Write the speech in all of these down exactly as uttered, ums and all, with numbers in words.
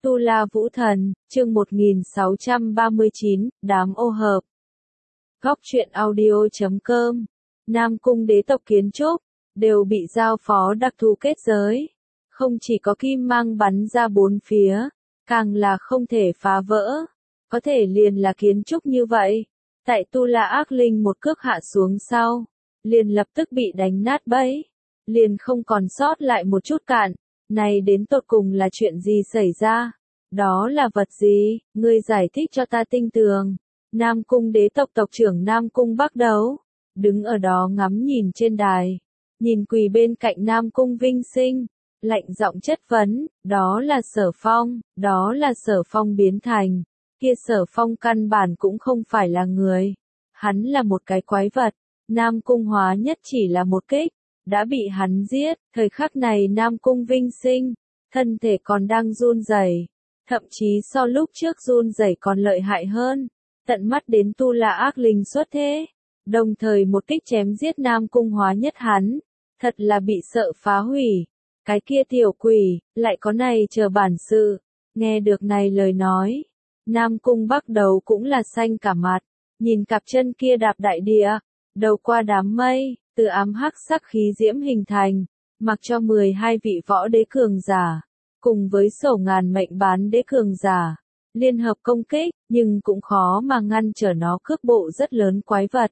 Tu La Vũ Thần, chương một nghìn sáu trăm ba mươi chín, đám ô hợp. Góc truyện audio chấm com. Nam Cung đế tộc kiến trúc, đều bị giao phó đặc thù kết giới. Không chỉ có kim mang bắn ra bốn phía, càng là không thể phá vỡ. Có thể liền là kiến trúc như vậy. Tại Tu La ác linh một cước hạ xuống sau, liền lập tức bị đánh nát bấy. Liền không còn sót lại một chút cạn. Này đến tột cùng là chuyện gì xảy ra? Đó là vật gì? Ngươi giải thích cho ta tinh tường. Nam Cung đế tộc tộc trưởng Nam Cung Bắc Đấu, đứng ở đó ngắm nhìn trên đài, nhìn quỳ bên cạnh Nam Cung Vinh Sinh, lạnh giọng chất vấn, đó là Sở Phong, đó là Sở Phong biến thành, kia Sở Phong căn bản cũng không phải là người, hắn là một cái quái vật, Nam Cung hóa nhất chỉ là một kích, đã bị hắn giết, thời khắc này Nam Cung Vinh Sinh, thân thể còn đang run rẩy, thậm chí so lúc trước run rẩy còn lợi hại hơn, tận mắt đến Tu La ác linh xuất thế, đồng thời một kích chém giết Nam Cung hóa nhất hắn, thật là bị sợ phá hủy, cái kia tiểu quỷ, lại có này chờ bản sự, nghe được này lời nói, Nam Cung Bắc Đấu cũng là xanh cả mặt, nhìn cặp chân kia đạp đại địa, đầu qua đám mây, từ ám hắc sắc khí diễm hình thành, mặc cho mười hai vị võ đế cường giả, cùng với sổ ngàn mệnh bán đế cường giả, liên hợp công kích, nhưng cũng khó mà ngăn trở nó cước bộ rất lớn quái vật.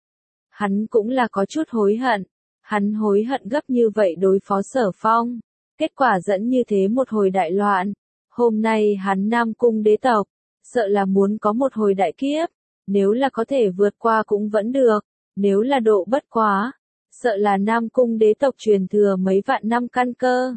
Hắn cũng là có chút hối hận, hắn hối hận gấp như vậy đối phó Sở Phong, kết quả dẫn như thế một hồi đại loạn, hôm nay hắn Nam Cung đế tộc, sợ là muốn có một hồi đại kiếp, nếu là có thể vượt qua cũng vẫn được, nếu là độ bất quá, sợ là Nam Cung đế tộc truyền thừa mấy vạn năm căn cơ,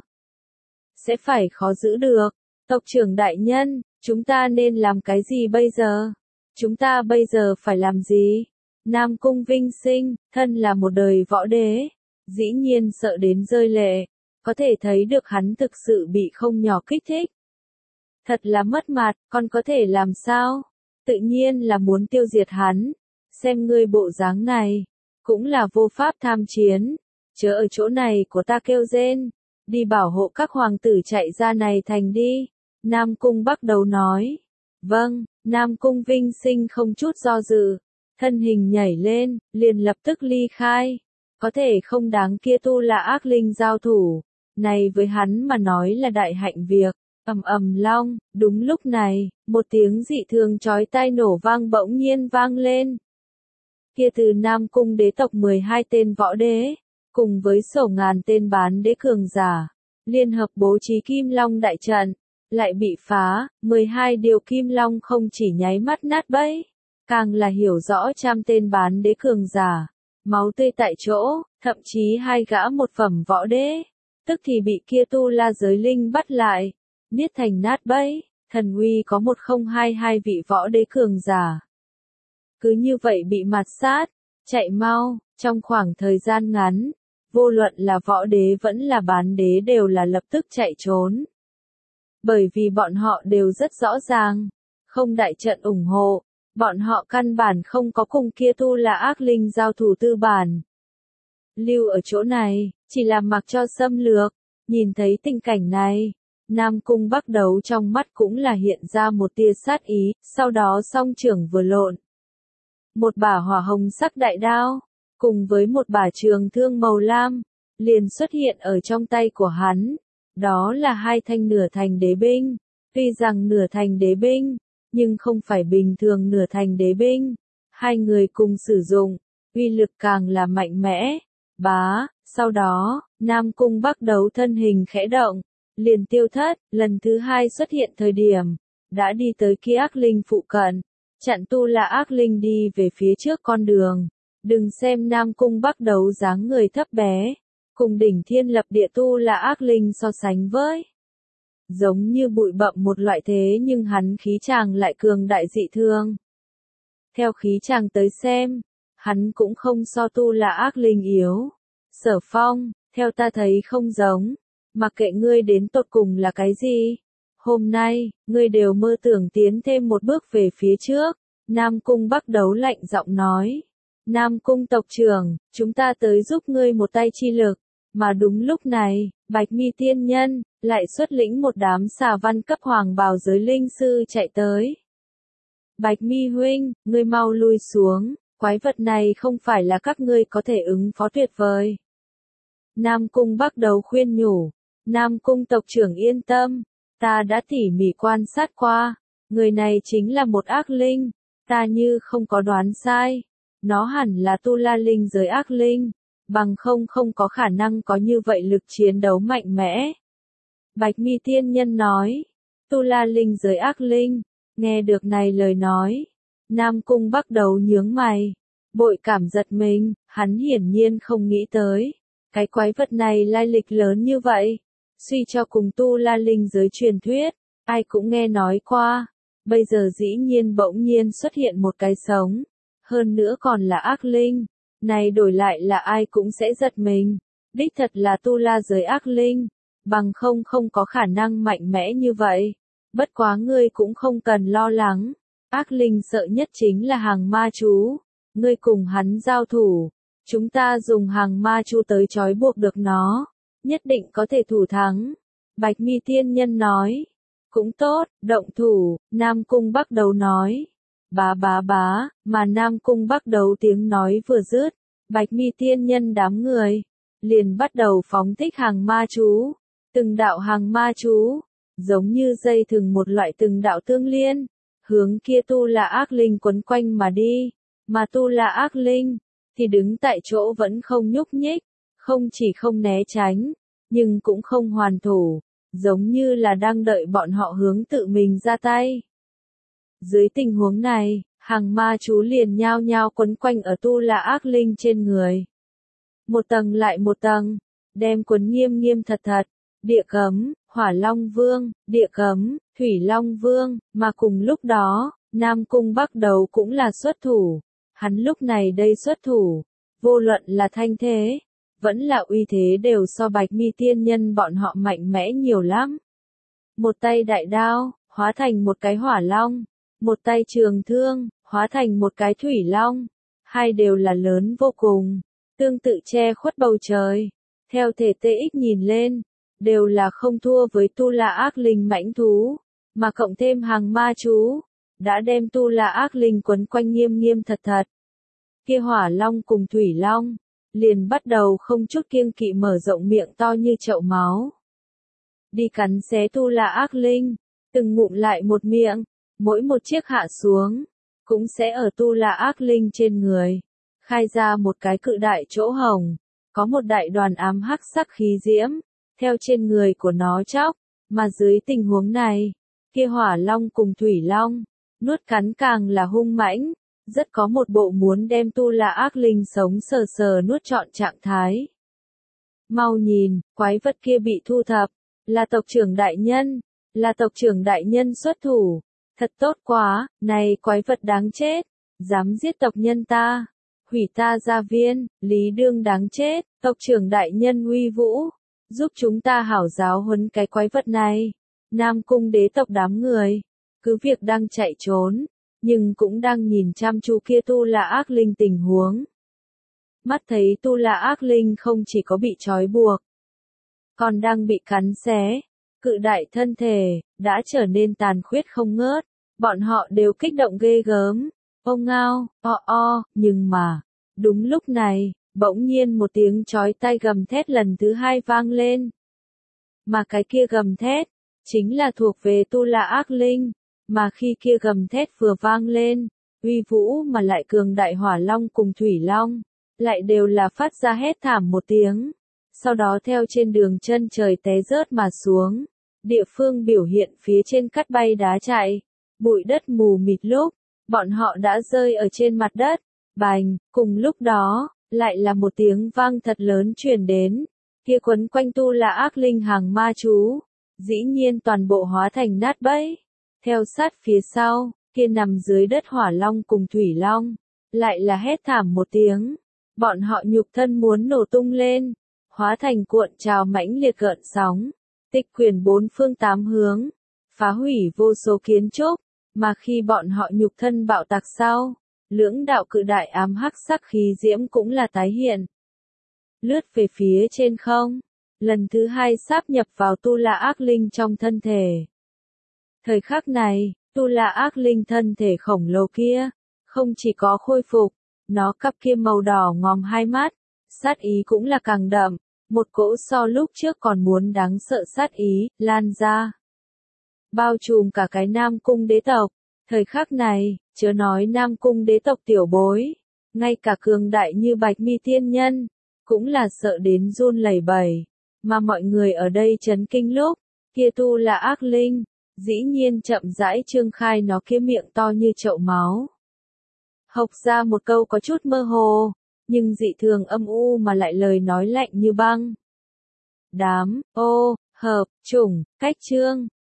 sẽ phải khó giữ được. Tộc trưởng đại nhân, chúng ta nên làm cái gì bây giờ? Chúng ta bây giờ phải làm gì? Nam Cung Vinh Sinh, thân là một đời võ đế, dĩ nhiên sợ đến rơi lệ, có thể thấy được hắn thực sự bị không nhỏ kích thích. Thật là mất mặt, con có thể làm sao? Tự nhiên là muốn tiêu diệt hắn, xem ngươi bộ dáng này, cũng là vô pháp tham chiến, chớ ở chỗ này của ta kêu rên, đi bảo hộ các hoàng tử chạy ra này thành đi. Nam Cung Bắc Đấu nói, vâng, Nam Cung Vinh Sinh không chút do dự, thân hình nhảy lên, liền lập tức ly khai, có thể không đáng kia Tu La ác linh giao thủ, này với hắn mà nói là đại hạnh việc, ầm ầm long, đúng lúc này, một tiếng dị thường chói tai nổ vang bỗng nhiên vang lên. Kia từ Nam Cung đế tộc mười hai tên võ đế, cùng với sổ ngàn tên bán đế cường giả, liên hợp bố trí Kim Long đại trận, lại bị phá, mười hai điều Kim Long không chỉ nháy mắt nát bấy, càng là hiểu rõ trăm tên bán đế cường giả, máu tươi tại chỗ, thậm chí hai gã một phẩm võ đế, tức thì bị kia Tu La giới linh bắt lại, niết thành nát bấy, thần uy có một không hai hai vị võ đế cường giả. Cứ như vậy bị mạt sát, chạy mau, trong khoảng thời gian ngắn, vô luận là võ đế vẫn là bán đế đều là lập tức chạy trốn. Bởi vì bọn họ đều rất rõ ràng, không đại trận ủng hộ, bọn họ căn bản không có cùng kia Tu La ác linh giao thủ tư bản. Lưu ở chỗ này, chỉ là mặc cho xâm lược, nhìn thấy tình cảnh này, Nam Cung Bắc Đấu trong mắt cũng là hiện ra một tia sát ý, sau đó song trưởng vừa lộn. Một bả hỏa hồng sắc đại đao, cùng với một bả trường thương màu lam, liền xuất hiện ở trong tay của hắn. Đó là hai thanh nửa thành đế binh, tuy rằng nửa thành đế binh, nhưng không phải bình thường nửa thành đế binh. Hai người cùng sử dụng, uy lực càng là mạnh mẽ. Bá, sau đó, Nam Cung Bắc Đấu thân hình khẽ động, liền tiêu thất, lần thứ hai xuất hiện thời điểm, đã đi tới kia ác linh phụ cận, chặn Tu La ác linh đi về phía trước con đường. Đừng xem Nam Cung Bắc Đấu dáng người thấp bé, cùng đỉnh thiên lập địa Tu La ác linh so sánh với, giống như bụi bặm một loại thế nhưng hắn khí chàng lại cường đại dị thường. Theo khí chàng tới xem, hắn cũng không so Tu La ác linh yếu. Sở Phong, theo ta thấy không giống, mặc kệ ngươi đến tột cùng là cái gì, hôm nay, ngươi đều mơ tưởng tiến thêm một bước về phía trước. Nam Cung Bắc Đấu lạnh giọng nói, Nam Cung tộc trưởng, chúng ta tới giúp ngươi một tay chi lực. Mà đúng lúc này, Bạch Mi tiên nhân lại xuất lĩnh một đám xà văn cấp hoàng bào giới linh sư chạy tới. Bạch Mi huynh, ngươi mau lui xuống, quái vật này không phải là các ngươi có thể ứng phó tuyệt vời. Nam Cung bắt đầu khuyên nhủ, Nam Cung tộc trưởng yên tâm, ta đã tỉ mỉ quan sát qua, người này chính là một ác linh, ta như không có đoán sai, nó hẳn là tu la linh giới ác linh, bằng không không có khả năng có như vậy lực chiến đấu mạnh mẽ. Bạch Mi tiên nhân nói, tu la linh giới ác linh, nghe được này lời nói, Nam Cung bắt đầu nhướng mày, bội cảm giật mình, hắn hiển nhiên không nghĩ tới, cái quái vật này lai lịch lớn như vậy, suy cho cùng tu la linh giới truyền thuyết, ai cũng nghe nói qua, bây giờ dĩ nhiên bỗng nhiên xuất hiện một cái sống, hơn nữa còn là ác linh, này đổi lại là ai cũng sẽ giật mình, đích thật là tu la giới ác linh, bằng không không có khả năng mạnh mẽ như vậy, bất quá ngươi cũng không cần lo lắng, ác linh sợ nhất chính là hàng ma chú, ngươi cùng hắn giao thủ, chúng ta dùng hàng ma chú tới trói buộc được nó, nhất định có thể thủ thắng. Bạch Mi tiên nhân nói, cũng tốt, động thủ, Nam Cung bắt đầu nói, bá bá bá, mà Nam Cung bắt đầu tiếng nói vừa dứt, Bạch Mi tiên nhân đám người, liền bắt đầu phóng thích hàng ma chú, từng đạo hàng ma chú, giống như dây thừng một loại từng đạo tương liên, hướng kia tu la ác linh quấn quanh mà đi, mà tu la ác linh, thì đứng tại chỗ vẫn không nhúc nhích, không chỉ không né tránh, nhưng cũng không hoàn thủ, giống như là đang đợi bọn họ hướng tự mình ra tay. Dưới tình huống này, hàng ma chú liền nhao nhao quấn quanh ở tu la ác linh trên người. Một tầng lại một tầng, đem quấn nghiêm nghiêm thật thật, địa cấm, hỏa long vương, địa cấm, thủy long vương, mà cùng lúc đó, Nam Cung bắt đầu cũng là xuất thủ. Hắn lúc này đây xuất thủ, vô luận là thanh thế, vẫn là uy thế đều so Bạch Mi tiên nhân bọn họ mạnh mẽ nhiều lắm. Một tay đại đao, hóa thành một cái hỏa long, một tay trường thương, hóa thành một cái thủy long, hai đều là lớn vô cùng, tương tự che khuất bầu trời, theo thể tê ích nhìn lên, đều là không thua với tu la ác linh mãnh thú, mà cộng thêm hàng ma chú, đã đem tu la ác linh quấn quanh nghiêm nghiêm thật thật. Kia hỏa long cùng thủy long, liền bắt đầu không chút kiêng kỵ mở rộng miệng to như chậu máu. Đi cắn xé tu la ác linh, từng ngụm lại một miệng, mỗi một chiếc hạ xuống, cũng sẽ ở tu la ác linh trên người, khai ra một cái cự đại chỗ hồng, có một đại đoàn ám hắc sắc khí diễm, theo trên người của nó chóc, mà dưới tình huống này, kia hỏa long cùng thủy long, nuốt cắn càng là hung mãnh, rất có một bộ muốn đem tu la ác linh sống sờ sờ nuốt trọn trạng thái. Mau nhìn, quái vật kia bị thu thập, là tộc trưởng đại nhân, là tộc trưởng đại nhân xuất thủ, thật tốt quá, này quái vật đáng chết, dám giết tộc nhân ta, hủy ta gia viên, lý đương đáng chết, tộc trưởng đại nhân uy vũ, giúp chúng ta hảo giáo huấn cái quái vật này. Nam Cung đế tộc đám người, cứ việc đang chạy trốn, nhưng cũng đang nhìn chăm chú kia tu la ác linh tình huống. Mắt thấy tu la ác linh không chỉ có bị trói buộc, còn đang bị cắn xé, cự đại thân thể, đã trở nên tàn khuyết không ngớt, bọn họ đều kích động ghê gớm, ô ngao, o o, nhưng mà, đúng lúc này, bỗng nhiên một tiếng chói tai gầm thét lần thứ hai vang lên. Mà cái kia gầm thét, chính là thuộc về tu la ác linh, mà khi kia gầm thét vừa vang lên, uy vũ mà lại cường đại hỏa long cùng thủy long, lại đều là phát ra hét thảm một tiếng, sau đó theo trên đường chân trời té rớt mà xuống, địa phương biểu hiện phía trên cắt bay đá chạy, bụi đất mù mịt lúc, bọn họ đã rơi ở trên mặt đất, bành, cùng lúc đó, lại là một tiếng vang thật lớn truyền đến, kia quấn quanh tu la ác linh hàng ma chú, dĩ nhiên toàn bộ hóa thành nát bấy, theo sát phía sau, kia nằm dưới đất hỏa long cùng thủy long, lại là hét thảm một tiếng, bọn họ nhục thân muốn nổ tung lên, hóa thành cuộn trào mãnh liệt gợn sóng, tịch quyển bốn phương tám hướng, phá hủy vô số kiến trúc, mà khi bọn họ nhục thân bạo tạc sau, lưỡng đạo cự đại ám hắc sắc khí diễm cũng là tái hiện. lướt về phía trên không, lần thứ hai sáp nhập vào tu la ác linh trong thân thể. Thời khắc này, tu la ác linh thân thể khổng lồ kia, không chỉ có khôi phục, nó cặp kia màu đỏ ngòm hai mắt, sát ý cũng là càng đậm, một cỗ so lúc trước còn muốn đáng sợ sát ý, lan ra. Bao trùm cả cái Nam Cung đế tộc, thời khắc này, chớ nói Nam Cung đế tộc tiểu bối, ngay cả cường đại như Bạch Mi tiên nhân, cũng là sợ đến run lẩy bẩy, mà mọi người ở đây chấn kinh lúc, kia tu là ác linh, dĩ nhiên chậm rãi trương khai nó kia miệng to như chậu máu. Hộc ra một câu có chút mơ hồ, nhưng dị thường âm u mà lại lời nói lạnh như băng. Đám, ô, hợp, chủng, cách chương.